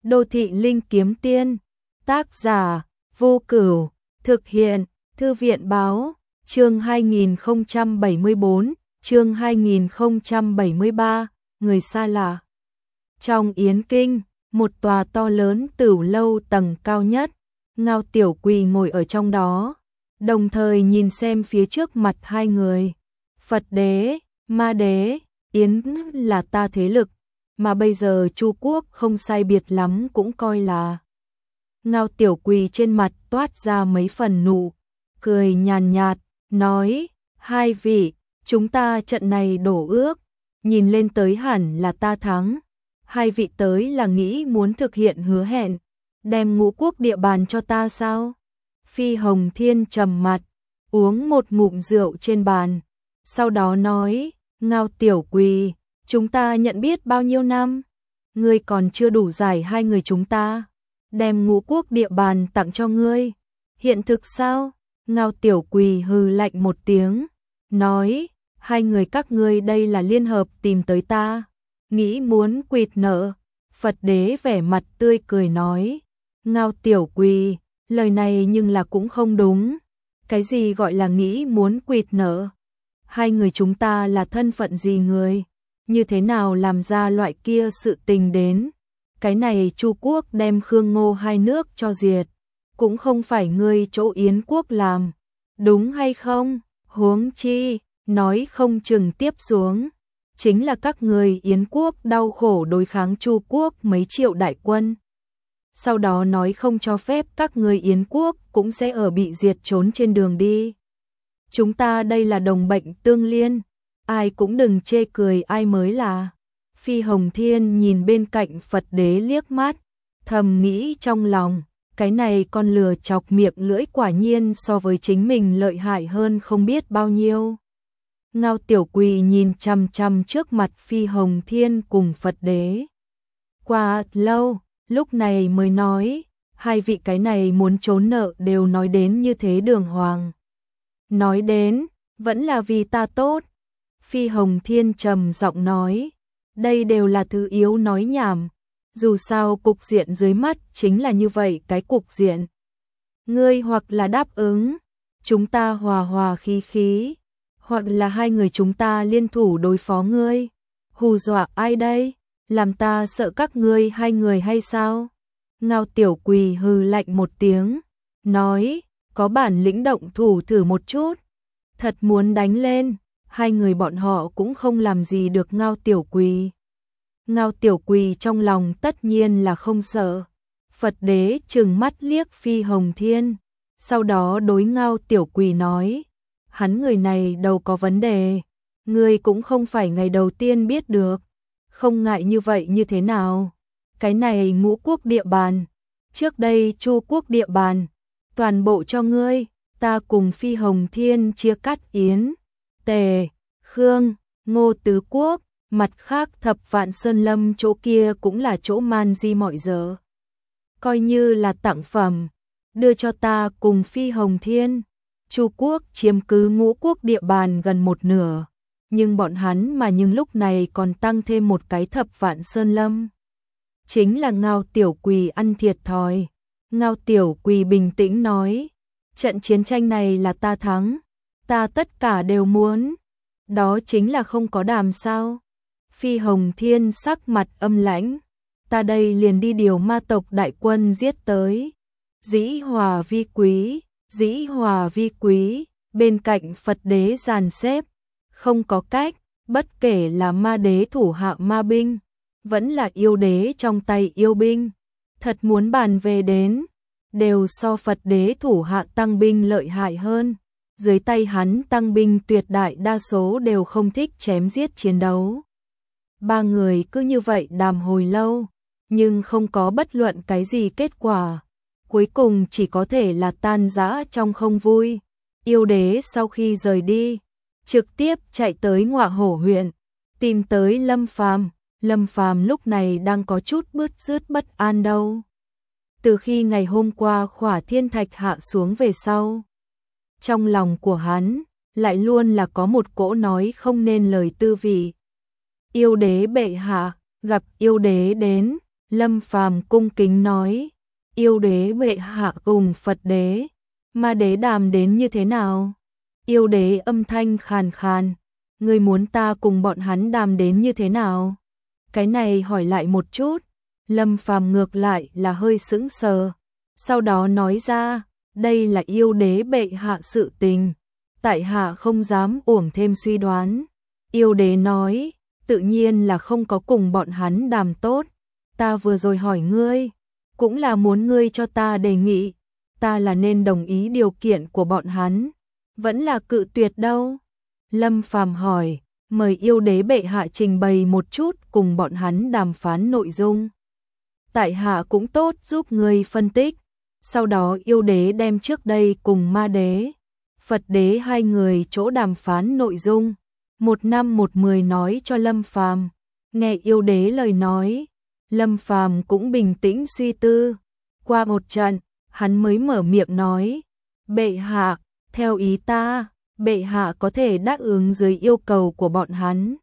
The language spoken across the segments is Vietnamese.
Đô thị linh kiếm tiên. Tác giả Vô Cửu. Thực hiện Thư viện báo. Chương 2074, chương 2073, người xa lạ. Trong yến kinh, một tòa to lớn tửu lâu tầng cao nhất, Ngao Tiểu Quỳ ngồi ở trong đó, đồng thời nhìn xem phía trước mặt hai người. Phật đế, ma đế, Yến là ta thế lực, mà bây giờ Chu quốc không sai biệt lắm cũng coi là. Ngao Tiểu Quỳ trên mặt toát ra mấy phần nụ cười nhàn nhạt, nói, hai vị, chúng ta trận này đổ ước, nhìn lên tới hẳn là ta thắng. Hai vị tới là nghĩ muốn thực hiện hứa hẹn, đem Ngũ quốc địa bàn cho ta sao? Phi Hồng Thiên trầm mặt, uống một ngụm rượu trên bàn, sau đó nói, Ngao Tiểu Quỳ, chúng ta nhận biết bao nhiêu năm? Ngươi còn chưa đủ giải hai người chúng ta, đem Ngũ quốc địa bàn tặng cho ngươi. Hiện thực sao? Ngao Tiểu Quỳ hừ lạnh một tiếng, nói, hai người các ngươi đây là liên hợp tìm tới ta, nghĩ muốn quỵt nợ. Phật đế vẻ mặt tươi cười nói, Ngao Tiểu Quỳ, lời này nhưng là cũng không đúng. Cái gì gọi là nghĩ muốn quỵt nợ? Hai người chúng ta là thân phận gì người? Như thế nào làm ra loại kia sự tình đến? Cái này Chu quốc đem Khương Ngô hai nước cho diệt, cũng không phải ngươi chỗ Yến quốc làm, đúng hay không? Huống chi, nói không chừng tiếp xuống, chính là các người Yến quốc đau khổ đối kháng Chu quốc mấy triệu đại quân. Sau đó nói không cho phép các người Yến quốc cũng sẽ ở bị diệt trốn trên đường đi. Chúng ta đây là đồng bệnh tương liên, ai cũng đừng chê cười ai mới là. Phi Hồng Thiên nhìn bên cạnh Phật đế liếc mắt, thầm nghĩ trong lòng, cái này con lừa chọc miệng lưỡi quả nhiên so với chính mình lợi hại hơn không biết bao nhiêu. Ngao Tiểu Quỳ nhìn chằm chằm trước mặt Phi Hồng Thiên cùng Phật đế. Qua lâu, lúc này mới nói, hai vị cái này muốn trốn nợ đều nói đến như thế đường hoàng. Nói đến, vẫn là vì ta tốt. Phi Hồng Thiên trầm giọng nói, đây đều là thứ yếu nói nhảm. Dù sao cục diện dưới mắt chính là như vậy cái cục diện. Ngươi hoặc là đáp ứng, chúng ta hòa hòa khí khí, hoặc là hai người chúng ta liên thủ đối phó ngươi. Hù dọa ai đây? Làm ta sợ các ngươi hai người hay sao? Ngao Tiểu Quỳ hừ lạnh một tiếng, nói, có bản lĩnh động thủ thử một chút. Thật muốn đánh lên, hai người bọn họ cũng không làm gì được Ngao Tiểu Quỳ. Ngao Tiểu Quỳ trong lòng tất nhiên là không sợ. Phật đế trừng mắt liếc Phi Hồng Thiên, sau đó đối Ngao Tiểu Quỳ nói, hắn người này đầu có vấn đề, ngươi cũng không phải ngày đầu tiên biết được, không ngại như vậy như thế nào? Cái này Ngũ quốc địa bàn, trước đây Chu quốc địa bàn, toàn bộ cho ngươi, ta cùng Phi Hồng Thiên chia cắt Yến, Tề, Khương, Ngô tứ quốc. Mặt khác Thập Vạn Sơn Lâm chỗ kia cũng là chỗ man di mọi giờ. Coi như là tặng phẩm, đưa cho ta cùng Phi Hồng Thiên. Chu quốc chiếm cứ Ngũ quốc địa bàn gần một nửa, nhưng bọn hắn mà nhưng lúc này còn tăng thêm một cái Thập Vạn Sơn Lâm. Chính là Ngao Tiểu Quỳ ăn thiệt thòi. Ngao Tiểu Quỳ bình tĩnh nói, trận chiến tranh này là ta thắng, ta tất cả đều muốn. Đó chính là không có đàm sao? Phi Hồng Thiên sắc mặt âm lãnh, ta đây liền đi điều ma tộc đại quân giết tới. Dĩ hòa vi quý, dĩ hòa vi quý, bên cạnh Phật đế dàn xếp, không có cách, bất kể là ma đế thủ hạ ma binh, vẫn là yêu đế trong tay yêu binh, thật muốn bàn về đến, đều so Phật đế thủ hạ tăng binh lợi hại hơn. Dưới tay hắn tăng binh tuyệt đại đa số đều không thích chém giết chiến đấu. Ba người cứ như vậy đàm hồi lâu, nhưng không có bất luận cái gì kết quả. Cuối cùng chỉ có thể là tan rã trong không vui. Yêu đế sau khi rời đi, trực tiếp chạy tới Ngọa Hổ huyện, tìm tới Lâm Phàm. Lâm Phàm lúc này đang có chút bứt rứt bất an đâu. Từ khi ngày hôm qua Khỏa Thiên Thạch hạ xuống về sau, trong lòng của hắn lại luôn là có một cỗ nói không nên lời tư vị. Yêu đế bệ hạ, gặp yêu đế đến, Lâm Phàm cung kính nói, yêu đế bệ hạ cùng Phật đế, ma đế đàm đến như thế nào? Yêu đế âm thanh khàn khàn, ngươi muốn ta cùng bọn hắn đàm đến như thế nào? Cái này hỏi lại một chút, Lâm Phàm ngược lại là hơi sững sờ, sau đó nói ra, đây là yêu đế bệ hạ sự tình, tại hạ không dám uổng thêm suy đoán. Yêu đế nói, tự nhiên là không có cùng bọn hắn đàm tốt, ta vừa rồi hỏi ngươi, cũng là muốn ngươi cho ta đề nghị, ta là nên đồng ý điều kiện của bọn hắn, vẫn là cự tuyệt đâu? Lâm Phàm hỏi, mời yêu đế bệ hạ trình bày một chút cùng bọn hắn đàm phán nội dung. Tại hạ cũng tốt giúp ngươi phân tích. Sau đó yêu đế đem trước đây cùng ma đế, Phật đế hai người chỗ đàm phán nội dung, 1:10 nói cho Lâm Phàm. Nghe yêu đế lời nói, Lâm Phàm cũng bình tĩnh suy tư. Qua một trận, hắn mới mở miệng nói, bệ hạ, theo ý ta, bệ hạ có thể đáp ứng dưới yêu cầu của bọn hắn.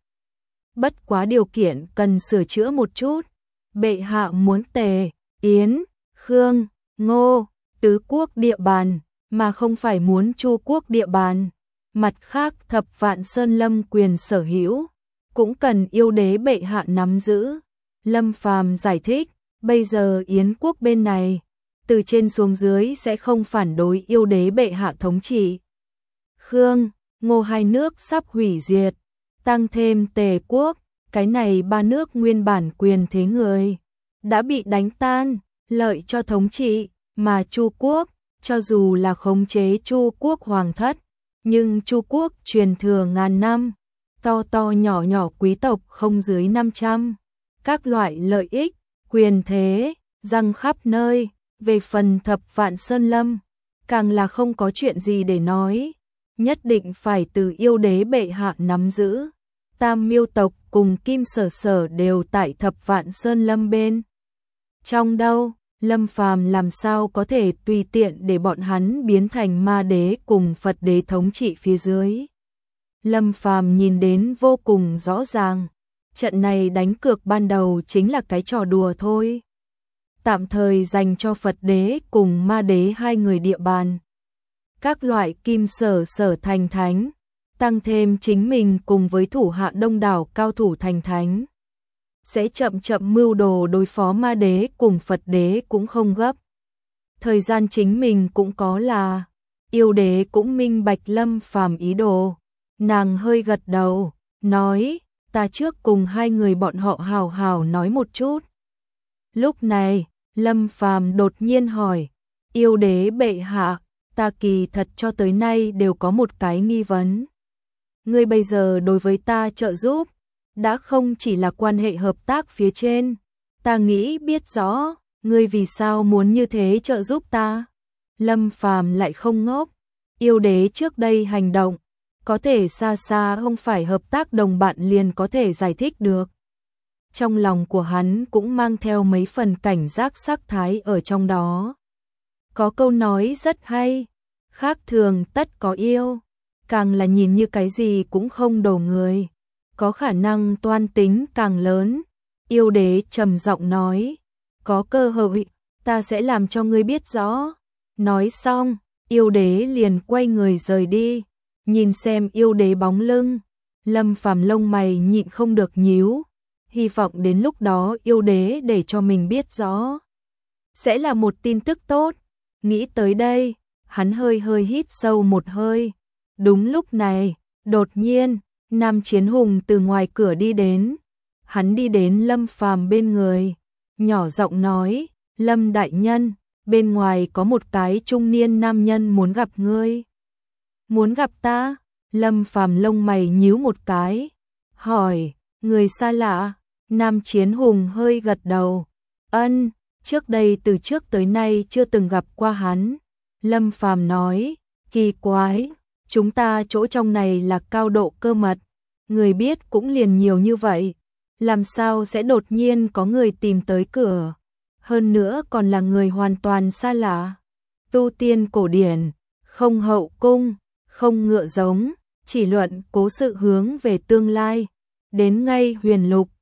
Bất quá điều kiện cần sửa chữa một chút, bệ hạ muốn Tề, Yến, Khương, Ngô, tứ quốc địa bàn, mà không phải muốn Chu quốc địa bàn. Mặt khác Thập Vạn Sơn Lâm quyền sở hữu, cũng cần yêu đế bệ hạ nắm giữ. Lâm Phàm giải thích, bây giờ Yến quốc bên này, từ trên xuống dưới sẽ không phản đối yêu đế bệ hạ thống trị. Khương, Ngô hai nước sắp hủy diệt, tăng thêm Tề quốc, cái này ba nước nguyên bản quyền thế người đã bị đánh tan, lợi cho thống trị, mà Chu quốc, cho dù là khống chế Chu quốc hoàng thất, nhưng Chu quốc truyền thừa ngàn năm, to to nhỏ nhỏ quý tộc không dưới 500, các loại lợi ích, quyền thế, răng khắp nơi, về phần Thập Vạn Sơn Lâm, càng là không có chuyện gì để nói, nhất định phải từ yêu đế bệ hạ nắm giữ. Tam Miêu tộc cùng Kim Sở Sở đều tại Thập Vạn Sơn Lâm bên trong đâu, Lâm Phàm làm sao có thể tùy tiện để bọn hắn biến thành ma đế cùng Phật đế thống trị phía dưới. Lâm Phàm nhìn đến vô cùng rõ ràng, trận này đánh cược ban đầu chính là cái trò đùa thôi. Tạm thời dành cho Phật đế cùng ma đế hai người địa bàn. Các loại Kim Sở Sở thành thánh, tăng thêm chính mình cùng với thủ hạ đông đảo cao thủ thành thánh. Sẽ chậm chậm mưu đồ đối phó ma đế cùng Phật đế cũng không gấp. Thời gian chính mình cũng có là, yêu đế cũng minh bạch Lâm Phàm ý đồ. Nàng hơi gật đầu, nói, ta trước cùng hai người bọn họ hào hào nói một chút. Lúc này, Lâm Phàm đột nhiên hỏi, yêu đế bệ hạ, ta kỳ thật cho tới nay đều có một cái nghi vấn. Ngươi bây giờ đối với ta trợ giúp, đã không chỉ là quan hệ hợp tác phía trên, ta nghĩ biết rõ, ngươi vì sao muốn như thế trợ giúp ta. Lâm Phàm lại không ngốc, yêu đế trước đây hành động, có thể xa xa không phải hợp tác đồng bạn liền có thể giải thích được. Trong lòng của hắn cũng mang theo mấy phần cảnh giác sắc thái ở trong đó. Có câu nói rất hay, khác thường tất có yêu, càng là nhìn như cái gì cũng không đầu người, có khả năng toan tính càng lớn. Yêu đế trầm giọng nói, có cơ hội, ta sẽ làm cho ngươi biết rõ. Nói xong, yêu đế liền quay người rời đi. Nhìn xem yêu đế bóng lưng, Lâm Phàm lông mày nhịn không được nhíu, hy vọng đến lúc đó yêu đế để cho mình biết rõ, sẽ là một tin tức tốt. Nghĩ tới đây, hắn hơi hơi hít sâu một hơi. Đúng lúc này, đột nhiên, Nam Chiến Hùng từ ngoài cửa đi đến. Hắn đi đến Lâm Phàm bên người, nhỏ giọng nói, Lâm đại nhân, bên ngoài có một cái trung niên nam nhân muốn gặp ngươi. Muốn gặp ta? Lâm Phàm lông mày nhíu một cái, hỏi, người xa lạ? Nam Chiến Hùng hơi gật đầu, ân, trước đây từ trước tới nay chưa từng gặp qua hắn. Lâm Phàm nói, kỳ quái, chúng ta chỗ trong này là cao độ cơ mật, người biết cũng liền nhiều như vậy, làm sao sẽ đột nhiên có người tìm tới cửa, hơn nữa còn là người hoàn toàn xa lạ. Tu tiên cổ điển, không hậu cung, không ngựa giống, chỉ luận cố sự hướng về tương lai, đến ngay huyền lục,